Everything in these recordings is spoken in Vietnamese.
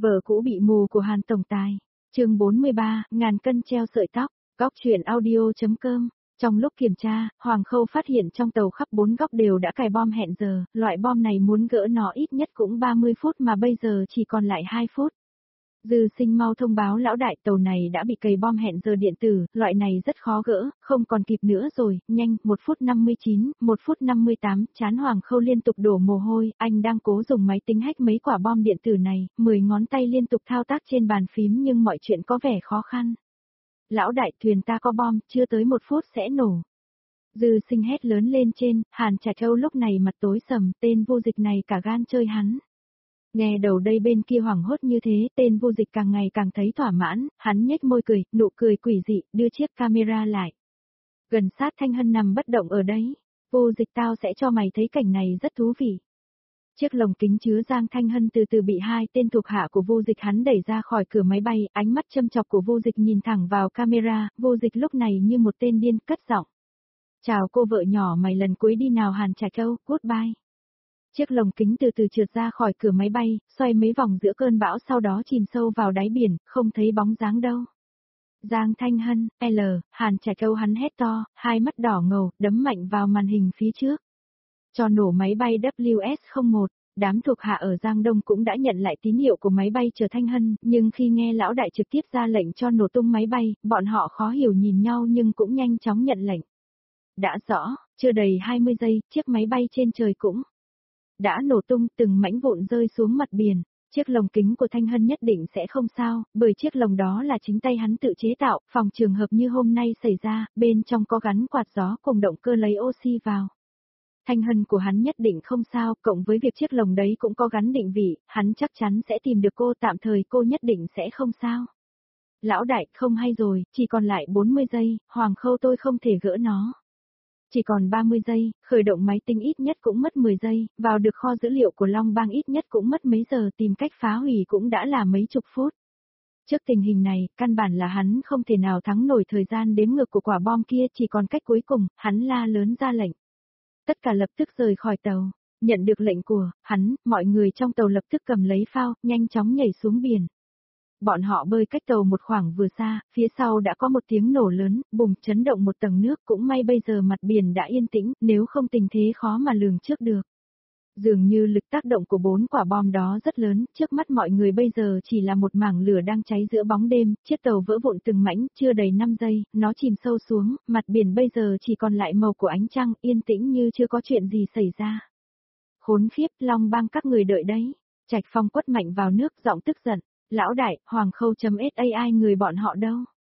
Vợ cũ bị mù của Hàn Tổng Tài. Chương 43, ngàn cân treo sợi tóc. Góc truyện audio.com. Trong lúc kiểm tra, Hoàng Khâu phát hiện trong tàu khắp 4 góc đều đã cài bom hẹn giờ, loại bom này muốn gỡ nó ít nhất cũng 30 phút mà bây giờ chỉ còn lại 2 phút. Dư Sinh mau thông báo lão đại, tàu này đã bị cài bom hẹn giờ điện tử, loại này rất khó gỡ, không còn kịp nữa rồi, nhanh, 1 phút 59, 1 phút 58, chán Hoàng Khâu liên tục đổ mồ hôi, anh đang cố dùng máy tính hack mấy quả bom điện tử này, 10 ngón tay liên tục thao tác trên bàn phím nhưng mọi chuyện có vẻ khó khăn. Lão đại, thuyền ta có bom, chưa tới 1 phút sẽ nổ. Dư Sinh hét lớn lên trên, Hàn Trạch Âu lúc này mặt tối sầm, tên vô dịch này cả gan chơi hắn. Nghe đầu đây bên kia hoảng hốt như thế, tên vô dịch càng ngày càng thấy thỏa mãn, hắn nhếch môi cười, nụ cười quỷ dị, đưa chiếc camera lại. Gần sát Thanh Hân nằm bất động ở đấy, vô dịch tao sẽ cho mày thấy cảnh này rất thú vị. Chiếc lồng kính chứa Giang Thanh Hân từ từ bị 2 tên thuộc hạ của vô dịch hắn đẩy ra khỏi cửa máy bay, ánh mắt châm chọc của vô dịch nhìn thẳng vào camera, vô dịch lúc này như một tên điên cất giọng. Chào cô vợ nhỏ mày, lần cuối đi nào Hàn Trạch Âu, goodbye. Chiếc lồng kính từ từ trượt ra khỏi cửa máy bay, xoay mấy vòng giữa cơn bão sau đó chìm sâu vào đáy biển, không thấy bóng dáng đâu. Giang Thanh Hân, Hàn Trạch Âu hắn hét to, hai mắt đỏ ngầu, đấm mạnh vào màn hình phía trước. Cho nổ máy bay WS-01, đám thuộc hạ ở Giang Đông cũng đã nhận lại tín hiệu của máy bay chở Thanh Hân, nhưng khi nghe lão đại trực tiếp ra lệnh cho nổ tung máy bay, bọn họ khó hiểu nhìn nhau nhưng cũng nhanh chóng nhận lệnh. Đã rõ, chưa đầy 20 giây, chiếc máy bay trên trời cũng đã nổ tung, từng mảnh vụn rơi xuống mặt biển. Chiếc lồng kính của Thanh Hân nhất định sẽ không sao, bởi chiếc lồng đó là chính tay hắn tự chế tạo, phòng trường hợp như hôm nay xảy ra, bên trong có gắn quạt gió cùng động cơ lấy oxy vào. Thanh Hân của hắn nhất định không sao, cộng với việc chiếc lồng đấy cũng có gắn định vị, hắn chắc chắn sẽ tìm được cô, tạm thời cô nhất định sẽ không sao. Lão đại, không hay rồi, chỉ còn lại 40 giây, Hoàng Khâu tôi không thể gỡ nó. Chỉ còn 30 giây, khởi động máy tính ít nhất cũng mất 10 giây, vào được kho dữ liệu của Long Bang ít nhất cũng mất mấy giờ, tìm cách phá hủy cũng đã là mấy chục phút. Trước tình hình này, căn bản là hắn không thể nào thắng nổi thời gian đếm ngược của quả bom kia, chỉ còn cách cuối cùng, hắn la lớn ra lệnh. Tất cả lập tức rời khỏi tàu, nhận được lệnh của hắn, mọi người trong tàu lập tức cầm lấy phao, nhanh chóng nhảy xuống biển. Bọn họ bơi cách tàu một khoảng vừa xa, phía sau đã có một tiếng nổ lớn, bùng chấn động một tầng nước, cũng may bây giờ mặt biển đã yên tĩnh, nếu không tình thế khó mà lường trước được. Dường như lực tác động của 4 quả bom đó rất lớn, trước mắt mọi người bây giờ chỉ là một mảng lửa đang cháy giữa bóng đêm, chiếc tàu vỡ vụn từng mảnh, chưa đầy 5 giây, nó chìm sâu xuống, mặt biển bây giờ chỉ còn lại màu của ánh trăng, yên tĩnh như chưa có chuyện gì xảy ra. Khốn khiếp, Long Bang các người đợi đấy. Trạch Phong quất mạnh vào nước, giọng tức giận. Lão đại, Hoàng Khâu.sai người bọn họ đâu?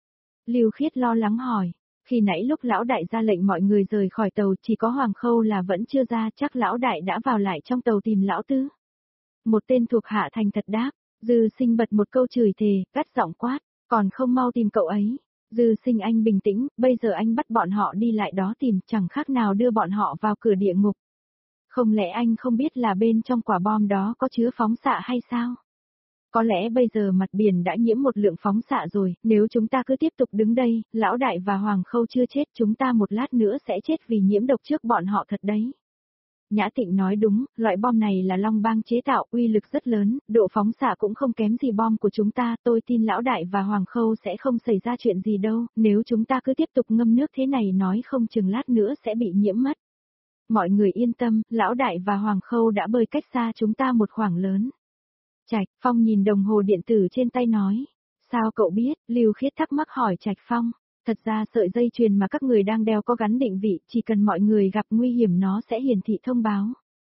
Lưu Khiết lo lắng hỏi. Khi nãy lúc lão đại ra lệnh mọi người rời khỏi tàu, chỉ có Hoàng Khâu là vẫn chưa ra, chắc lão đại đã vào lại trong tàu tìm lão tứ. Một tên thuộc hạ thành thật đáp. Dư Sinh bật một câu chửi thề, cắt giọng quát, còn không mau tìm cậu ấy. Dư Sinh anh bình tĩnh, bây giờ anh bắt bọn họ đi lại đó tìm, chẳng khác nào đưa bọn họ vào cửa địa ngục. Không lẽ anh không biết là bên trong quả bom đó có chứa phóng xạ hay sao? Có lẽ bây giờ mặt biển đã nhiễm một lượng phóng xạ rồi, nếu chúng ta cứ tiếp tục đứng đây, lão đại và Hoàng Khâu chưa chết, chúng ta một lát nữa sẽ chết vì nhiễm độc trước bọn họ thật đấy. Nhã Tịnh nói đúng, loại bom này là Long Bang chế tạo, uy lực rất lớn, độ phóng xạ cũng không kém gì bom của chúng ta, tôi tin lão đại và Hoàng Khâu sẽ không xảy ra chuyện gì đâu, nếu chúng ta cứ tiếp tục ngâm nước thế này nói không chừng lát nữa sẽ bị nhiễm mất. Mọi người yên tâm, lão đại và Hoàng Khâu đã bơi cách xa chúng ta một khoảng lớn. Trạch Phong nhìn đồng hồ điện tử trên tay nói. Sao cậu biết? Lưu Khiết thắc mắc hỏi Trạch Phong. Thật ra sợi dây chuyền mà các người đang đeo có gắn định vị, chỉ cần mọi người gặp nguy hiểm nó sẽ hiển thị thông báo.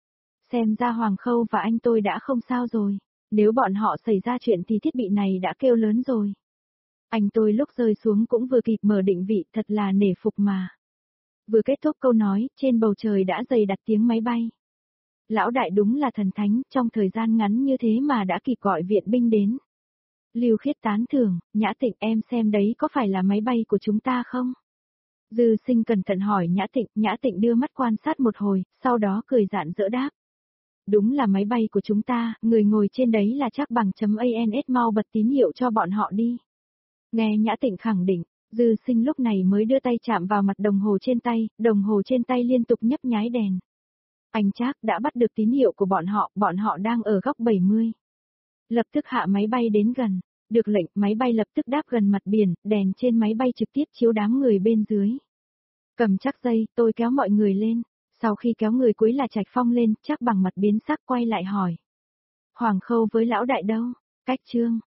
Xem ra Hoàng Khâu và anh tôi đã không sao rồi. Nếu bọn họ xảy ra chuyện thì thiết bị này đã kêu lớn rồi. Anh tôi lúc rơi xuống cũng vừa kịp mở định vị, thật là nể phục mà. Vừa kết thúc câu nói, trên bầu trời đã dày đặc tiếng máy bay. Lão đại đúng là thần thánh, trong thời gian ngắn như thế mà đã kịp gọi viện binh đến. Lưu Khiết tán thưởng, Nhã Tịnh em xem đấy có phải là máy bay của chúng ta không? Dư Sinh cẩn thận hỏi Nhã Tịnh đưa mắt quan sát một hồi, sau đó cười rạng rỡ đáp. Đúng là máy bay của chúng ta, người ngồi trên đấy là Trác Bằng.ans, mau bật tín hiệu cho bọn họ đi. Nghe Nhã Tịnh khẳng định, Dư Sinh lúc này mới đưa tay chạm vào mặt đồng hồ trên tay liên tục nhấp nháy đèn. Anh Trác đã bắt được tín hiệu của bọn họ đang ở góc 70. Lập tức hạ máy bay đến gần. Được lệnh, máy bay lập tức đáp gần mặt biển, đèn trên máy bay trực tiếp chiếu đám người bên dưới. Cầm chắc dây, tôi kéo mọi người lên. Sau khi kéo người cuối là Trạch Phong lên, chắc bằng mặt biến sắc quay lại hỏi. Hoàng Khâu với lão đại đâu? Cách Trương,